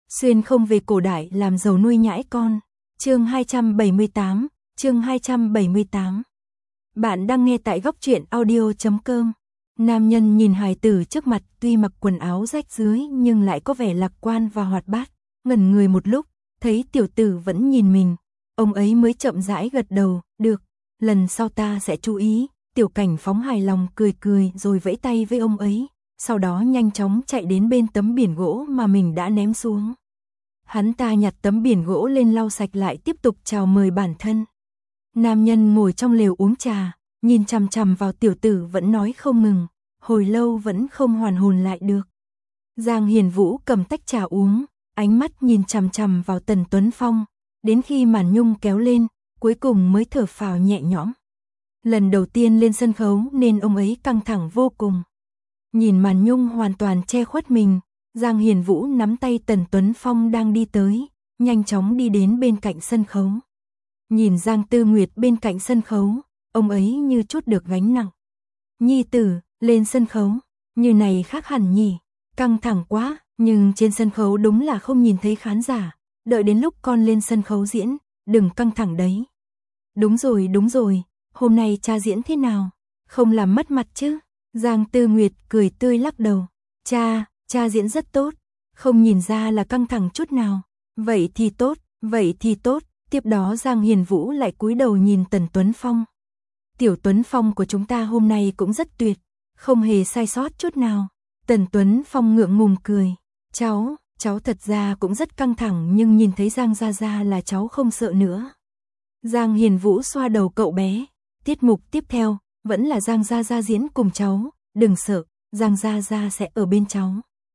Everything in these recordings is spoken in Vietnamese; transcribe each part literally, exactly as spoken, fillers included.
Xuyên không về cổ đại làm giàu nuôi nhãi con. Chương hai trăm bảy mươi tám, chương hai trăm bảy mươi tám. Bạn đang nghe tại góc truyện audio chấm com. Nam nhân nhìn hài tử trước mặt, tuy mặc quần áo rách rưới nhưng lại có vẻ lạc quan và hoạt bát, ngẩn người một lúc, thấy tiểu tử vẫn nhìn mình, ông ấy mới chậm rãi gật đầu, được, lần sau ta sẽ chú ý. Tiểu Cảnh Phóng hài lòng cười cười rồi vẫy tay với ông ấy, sau đó nhanh chóng chạy đến bên tấm biển gỗ mà mình đã ném xuống. Hắn ta nhặt tấm biển gỗ lên lau sạch lại, tiếp tục chào mời bản thân. Nam nhân ngồi trong lều uống trà, nhìn chằm chằm vào tiểu tử vẫn nói không ngừng, hồi lâu vẫn không hoàn hồn lại được. Giang Hiền Vũ cầm tách trà uống, ánh mắt nhìn chằm chằm vào Tần Tuấn Phong, đến khi màn nhung kéo lên, cuối cùng mới thở phào nhẹ nhõm. Lần đầu tiên lên sân khấu nên ông ấy căng thẳng vô cùng. Nhìn màn nhung hoàn toàn che khuất mình, Giang Hiền Vũ nắm tay Tần Tuấn Phong đang đi tới, nhanh chóng đi đến bên cạnh sân khấu. Nhìn Giang Tư Nguyệt bên cạnh sân khấu, ông ấy như chút được gánh nặng. Nhi tử, lên sân khấu, như này khác hẳn nhỉ, căng thẳng quá, nhưng trên sân khấu đúng là không nhìn thấy khán giả, đợi đến lúc con lên sân khấu diễn, đừng căng thẳng đấy. Đúng rồi, đúng rồi, hôm nay cha diễn thế nào, không làm mất mặt chứ? Giang Tư Nguyệt cười tươi lắc đầu, cha, cha diễn rất tốt, không nhìn ra là căng thẳng chút nào. Vậy thì tốt, vậy thì tốt. Tiếp đó Giang Hiền Vũ lại cúi đầu nhìn Tần Tuấn Phong. Tiểu Tuấn Phong của chúng ta hôm nay cũng rất tuyệt, không hề sai sót chút nào. Tần Tuấn Phong ngượng ngùng cười, cháu, cháu thật ra cũng rất căng thẳng nhưng nhìn thấy Giang Gia Gia là cháu không sợ nữa. Giang Hiền Vũ xoa đầu cậu bé, tiết mục tiếp theo, vẫn là Giang Gia Gia diễn cùng cháu, đừng sợ, Giang Gia Gia sẽ ở bên cháu.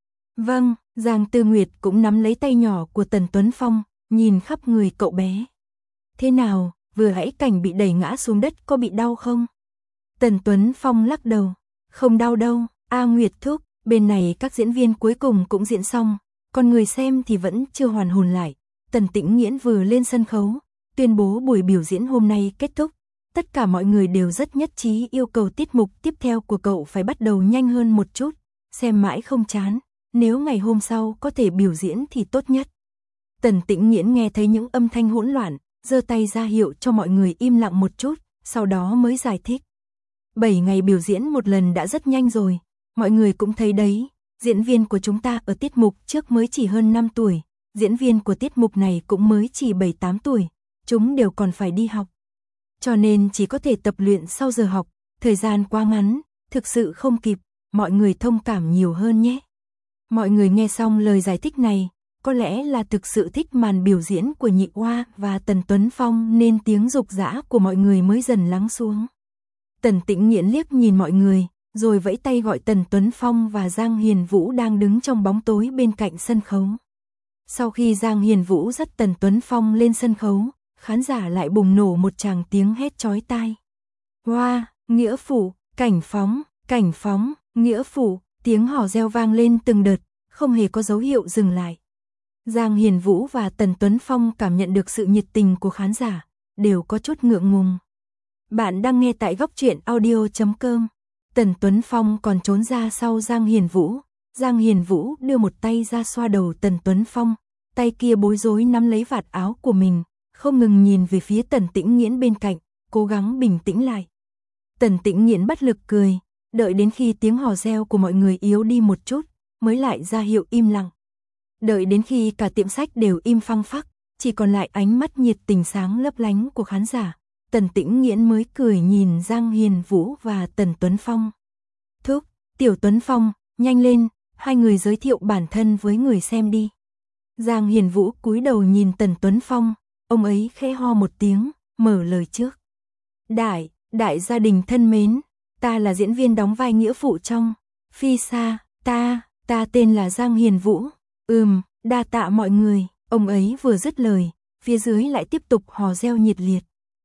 Vâng, Giang Tư Nguyệt cũng nắm lấy tay nhỏ của Tần Tuấn Phong, nhìn khắp người cậu bé. Thế nào, vừa hãy Cảnh bị đẩy ngã xuống đất có bị đau không? Tần Tuấn Phong lắc đầu, không đau đâu, A Nguyệt thúc, bên này các diễn viên cuối cùng cũng diễn xong, còn người xem thì vẫn chưa hoàn hồn lại. Tần Tĩnh Nghiễn vừa lên sân khấu, tuyên bố buổi biểu diễn hôm nay kết thúc. Tất cả mọi người đều rất nhất trí yêu cầu tiết mục tiếp theo của cậu phải bắt đầu nhanh hơn một chút, xem mãi không chán, nếu ngày hôm sau có thể biểu diễn thì tốt nhất. Tần Tĩnh Nghiễn nghe thấy những âm thanh hỗn loạn, giơ tay ra hiệu cho mọi người im lặng một chút, sau đó mới giải thích. Bảy ngày biểu diễn một lần đã rất nhanh rồi, mọi người cũng thấy đấy, diễn viên của chúng ta ở tiết mục trước mới chỉ hơn năm tuổi, diễn viên của tiết mục này cũng mới chỉ bảy tám tuổi, chúng đều còn phải đi học. Cho nên chỉ có thể tập luyện sau giờ học, thời gian quá ngắn, thực sự không kịp, mọi người thông cảm nhiều hơn nhé. Mọi người nghe xong lời giải thích này, có lẽ là thực sự thích màn biểu diễn của Nhị Oa và Tần Tuấn Phong nên tiếng dục dã của mọi người mới dần lắng xuống. Tần Tĩnh Nghiễn liếc nhìn mọi người, rồi vẫy tay gọi Tần Tuấn Phong và Giang Hiền Vũ đang đứng trong bóng tối bên cạnh sân khấu. Sau khi Giang Hiền Vũ dắt Tần Tuấn Phong lên sân khấu, khán giả lại bùng nổ một tràng tiếng hét chói tai. Wow, Nghĩa Phủ, Cảnh Phóng, Cảnh Phóng, Nghĩa Phủ, tiếng hò reo vang lên từng đợt, không hề có dấu hiệu dừng lại. Giang Hiền Vũ và Tần Tuấn Phong cảm nhận được sự nhiệt tình của khán giả, đều có chút ngượng ngùng. Bạn đang nghe tại góc truyện audio chấm com. Tần Tuấn Phong còn trốn ra sau Giang Hiền Vũ. Giang Hiền Vũ đưa một tay ra xoa đầu Tần Tuấn Phong, tay kia bối rối nắm lấy vạt áo của mình, không ngừng nhìn về phía Tần Tĩnh Nghiễn bên cạnh, cố gắng bình tĩnh lại. Tần Tĩnh Nghiễn bất lực cười, đợi đến khi tiếng hò reo của mọi người yếu đi một chút, mới lại ra hiệu im lặng. Đợi đến khi cả tiệm sách đều im phăng phắc, chỉ còn lại ánh mắt nhiệt tình sáng lấp lánh của khán giả, Tần Tĩnh Nghiễn mới cười nhìn Giang Hiền Vũ và Tần Tuấn Phong. Thúc, Tiểu Tuấn Phong, nhanh lên, hai người giới thiệu bản thân với người xem đi. Giang Hiền Vũ cúi đầu nhìn Tần Tuấn Phong, ông ấy khẽ ho một tiếng, mở lời trước. Đại, đại gia đình thân mến, ta là diễn viên đóng vai Nghĩa Phụ trong Phi Sa, ta, ta tên là Giang Hiền Vũ. Ừm, đa tạ mọi người, ông ấy vừa dứt lời, phía dưới lại tiếp tục hò reo nhiệt liệt.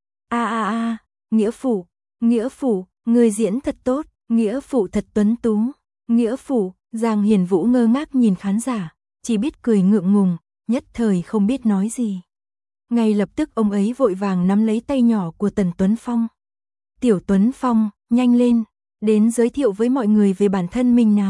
A a a, Nghĩa Phụ, Nghĩa Phụ, người diễn thật tốt, Nghĩa Phụ thật tuấn tú, Nghĩa Phụ. Giang Hiền Vũ ngơ ngác nhìn khán giả, chỉ biết cười ngượng ngùng, nhất thời không biết nói gì. Ngay lập tức ông ấy vội vàng nắm lấy tay nhỏ của Tần Tuấn Phong. Tiểu Tuấn Phong, nhanh lên, đến giới thiệu với mọi người về bản thân mình nào.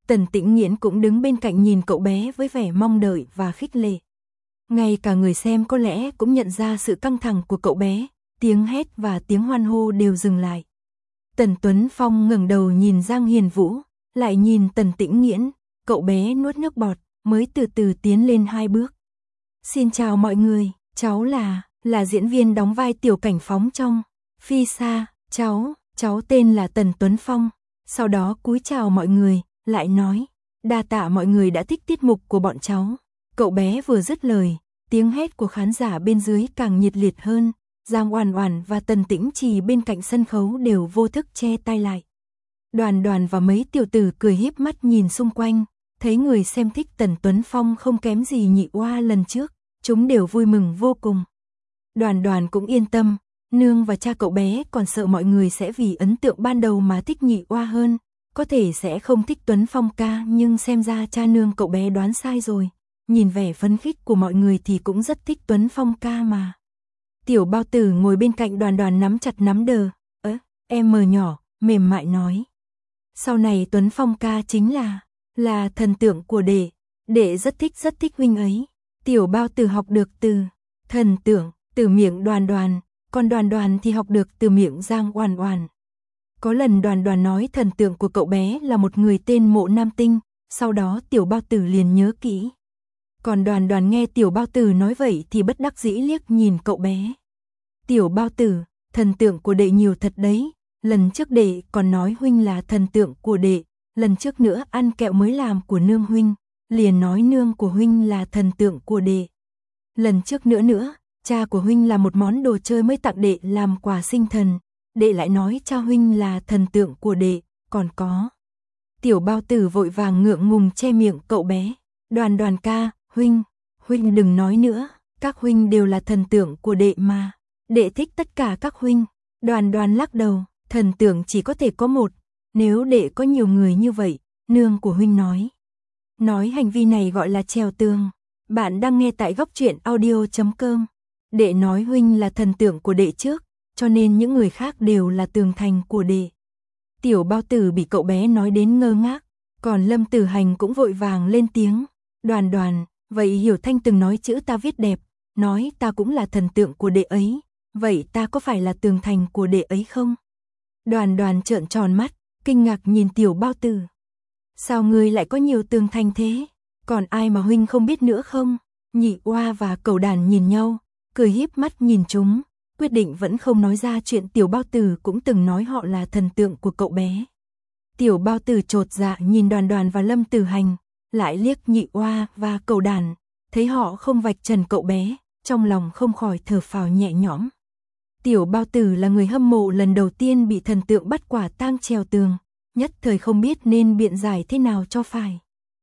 Tần Tĩnh Nghiễn cũng đứng bên cạnh nhìn cậu bé với vẻ mong đợi và khích lệ. Ngay cả người xem có lẽ cũng nhận ra sự căng thẳng của cậu bé, tiếng hét và tiếng hoan hô đều dừng lại. Tần Tuấn Phong ngẩng đầu nhìn Giang Hiền Vũ, lại nhìn Tần Tĩnh Nghiễn, cậu bé nuốt nước bọt, mới từ từ tiến lên hai bước. Xin chào mọi người, cháu là, là diễn viên đóng vai Tiểu Cảnh Phóng trong Phi Sa, cháu, cháu tên là Tần Tuấn Phong. Sau đó cúi chào mọi người, lại nói, đa tạ mọi người đã thích tiết mục của bọn cháu. Cậu bé vừa dứt lời, tiếng hét của khán giả bên dưới càng nhiệt liệt hơn. Giang Oản Oản và Tần Tĩnh Trì bên cạnh sân khấu đều vô thức che tai lại. Đoàn Đoàn và mấy tiểu tử cười híp mắt nhìn xung quanh, thấy người xem thích Tần Tuấn Phong không kém gì Nhị Oa lần trước, chúng đều vui mừng vô cùng. Đoàn Đoàn cũng yên tâm, nương và cha cậu bé còn sợ mọi người sẽ vì ấn tượng ban đầu mà thích Nhị Oa hơn, có thể sẽ không thích Tuấn Phong ca, nhưng xem ra cha nương cậu bé đoán sai rồi. Nhìn vẻ phấn khích của mọi người thì cũng rất thích Tuấn Phong ca mà. Tiểu Bao Tử ngồi bên cạnh Đoàn Đoàn nắm chặt nắm đờ, ớ, em mờ nhỏ, mềm mại nói. Sau này Tuấn Phong ca chính là, là thần tượng của đệ, đệ rất thích rất thích huynh ấy. Tiểu Bao Tử học được từ thần tượng, từ miệng Đoàn Đoàn, còn Đoàn Đoàn thì học được từ miệng Giang Oản Oản. Có lần Đoàn Đoàn nói thần tượng của cậu bé là một người tên Mộ Nam Tinh, sau đó Tiểu Bao Tử liền nhớ kỹ. Còn Đoàn Đoàn nghe Tiểu Bao Tử nói vậy thì bất đắc dĩ liếc nhìn cậu bé. Tiểu Bao Tử, thần tượng của đệ nhiều thật đấy, lần trước đệ còn nói huynh là thần tượng của đệ, lần trước nữa ăn kẹo mới làm của nương huynh, liền nói nương của huynh là thần tượng của đệ. Lần trước nữa nữa, cha của huynh là một món đồ chơi mới tặng đệ làm quà sinh thần, đệ lại nói cha huynh là thần tượng của đệ, còn có. Tiểu Bao Tử vội vàng ngượng ngùng che miệng cậu bé. Đoàn Đoàn ca, huynh, huynh đừng nói nữa, các huynh đều là thần tượng của đệ mà, đệ thích tất cả các huynh. Đoàn Đoàn lắc đầu, thần tượng chỉ có thể có một, nếu đệ có nhiều người như vậy, nương của huynh nói. Nói hành vi này gọi là trèo tường. Bạn đang nghe tại góc truyện audio chấm com. Đệ nói huynh là thần tượng của đệ trước, cho nên những người khác đều là tường thành của đệ. Tiểu Bao Tử bị cậu bé nói đến ngơ ngác, còn Lâm Tử Hành cũng vội vàng lên tiếng. Đoàn Đoàn, vậy Hiểu Thanh từng nói chữ ta viết đẹp, nói ta cũng là thần tượng của đệ ấy, vậy ta có phải là tường thành của đệ ấy không? Đoàn Đoàn trợn tròn mắt, kinh ngạc nhìn Tiểu Bao Tử. Sao ngươi lại có nhiều tường thành thế? Còn ai mà huynh không biết nữa không? Nhị Oa và Cẩu Đàn nhìn nhau, cười híp mắt nhìn chúng, quyết định vẫn không nói ra chuyện Tiểu Bao Tử cũng từng nói họ là thần tượng của cậu bé. Tiểu Bao Tử chột dạ nhìn Đoàn Đoàn và Lâm Tử Hành, lại liếc Nhị Oa và Cẩu Đàn, thấy họ không vạch trần cậu bé, trong lòng không khỏi thở phào nhẹ nhõm. Tiểu Bao Tử là người hâm mộ lần đầu tiên bị thần tượng bắt quả tang trèo tường, nhất thời không biết nên biện giải thế nào cho phải.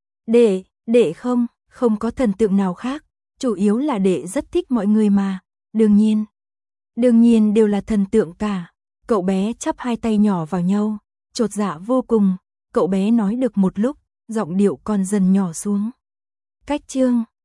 Đệ, đệ không, không có thần tượng nào khác, chủ yếu là đệ rất thích mọi người mà, đương nhiên. Đương nhiên đều là thần tượng cả. Cậu bé chắp hai tay nhỏ vào nhau, chột dạ vô cùng, cậu bé nói được một lúc, giọng điệu còn dần nhỏ xuống. Cách chương